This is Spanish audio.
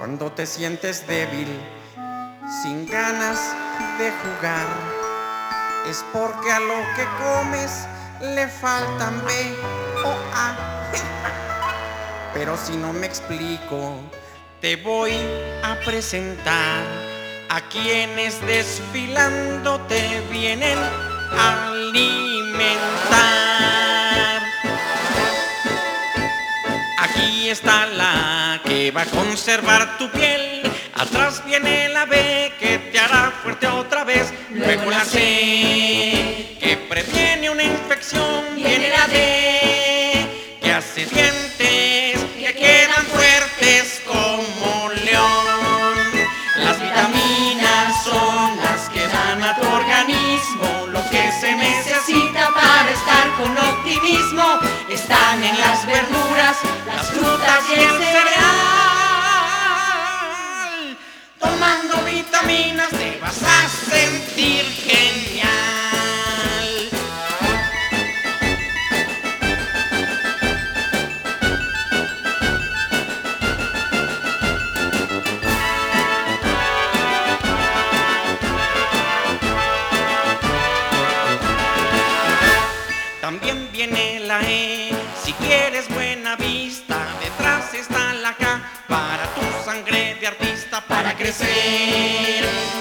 Cuando te sientes débil, sin ganas de jugar, es porque a lo que comes le faltan B o A. Pero si no me explico, te voy a presentar a quienes desfilando te vienen a alimentar. Aquí está la que va a conservar tu piel. Atrás viene la B que te hará fuerte otra vez. Luego la C que previene una infección. Viene la D que hace dientes que quedan fuertes como león. Las vitaminas son las que dan a tu organismo lo que se necesita para estar con optimismo. Están en las verduras, las frutas y el cereal. Tomando vitaminas te vas a sentir genial. También viene la E, si quieres buena vista. Detrás está la K, para tu sangre de artista, para crecer